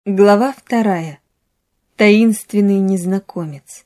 Глава 2. Таинственный незнакомец.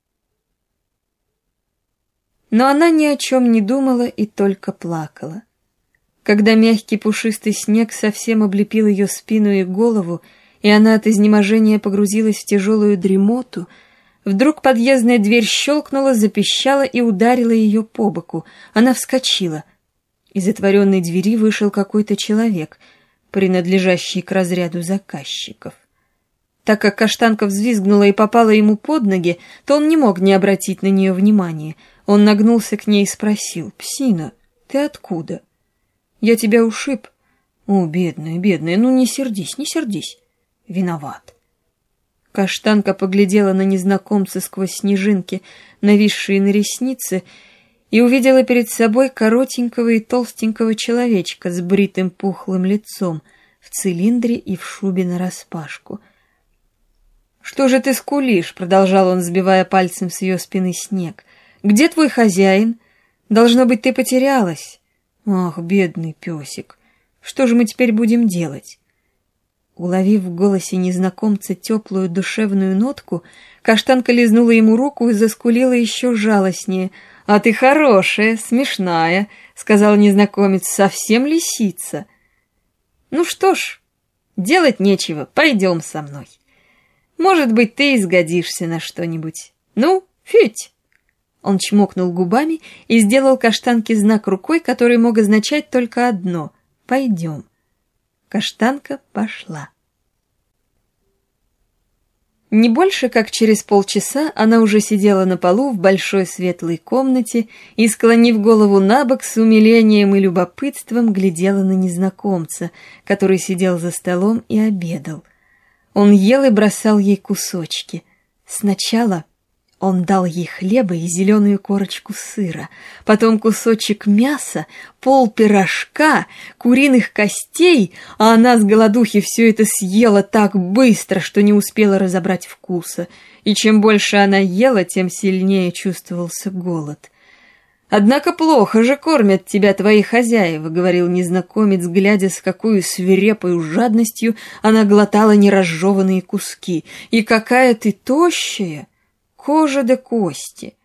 Но она ни о чем не думала и только плакала. Когда мягкий пушистый снег совсем облепил ее спину и голову, и она от изнеможения погрузилась в тяжелую дремоту, вдруг подъездная дверь щелкнула, запищала и ударила ее по боку. Она вскочила. Из отворенной двери вышел какой-то человек, принадлежащий к разряду заказчиков. Так как каштанка взвизгнула и попала ему под ноги, то он не мог не обратить на нее внимания. Он нагнулся к ней и спросил: «Псина, ты откуда?» «Я тебя ушиб». «О, бедная, бедная, ну не сердись, не сердись». «Виноват». Каштанка поглядела на незнакомца сквозь снежинки, нависшие на ресницы, и увидела перед собой коротенького и толстенького человечка с бритым пухлым лицом, в цилиндре и в шубе нараспашку. «Что же ты скулишь?» — продолжал он, сбивая пальцем с ее спины снег. «Где твой хозяин? Должно быть, ты потерялась». «Ах, бедный песик, что же мы теперь будем делать?» Уловив в голосе незнакомца теплую душевную нотку, каштанка лизнула ему руку и заскулила еще жалостнее. «А ты хорошая, смешная», — сказал незнакомец, — «совсем лисица». «Ну что ж, делать нечего, пойдем со мной. Может быть, ты изгодишься на что-нибудь. Ну, фють!» Он чмокнул губами и сделал каштанке знак рукой, который мог означать только одно — «пойдем». Каштанка пошла. Не больше как через полчаса она уже сидела на полу в большой светлой комнате и, склонив голову набок, с умилением и любопытством глядела на незнакомца, который сидел за столом и обедал. Он ел и бросал ей кусочки. Сначала он дал ей хлеба и зеленую корочку сыра, потом кусочек мяса, полпирожка, куриных костей, а она с голодухи все это съела так быстро, что не успела разобрать вкуса, и чем больше она ела, тем сильнее чувствовался голод. «Однако плохо же кормят тебя твои хозяева», — говорил незнакомец, глядя, с какой свирепой жадностью она глотала неразжеванные куски. «И какая ты тощая! Кожа да кости.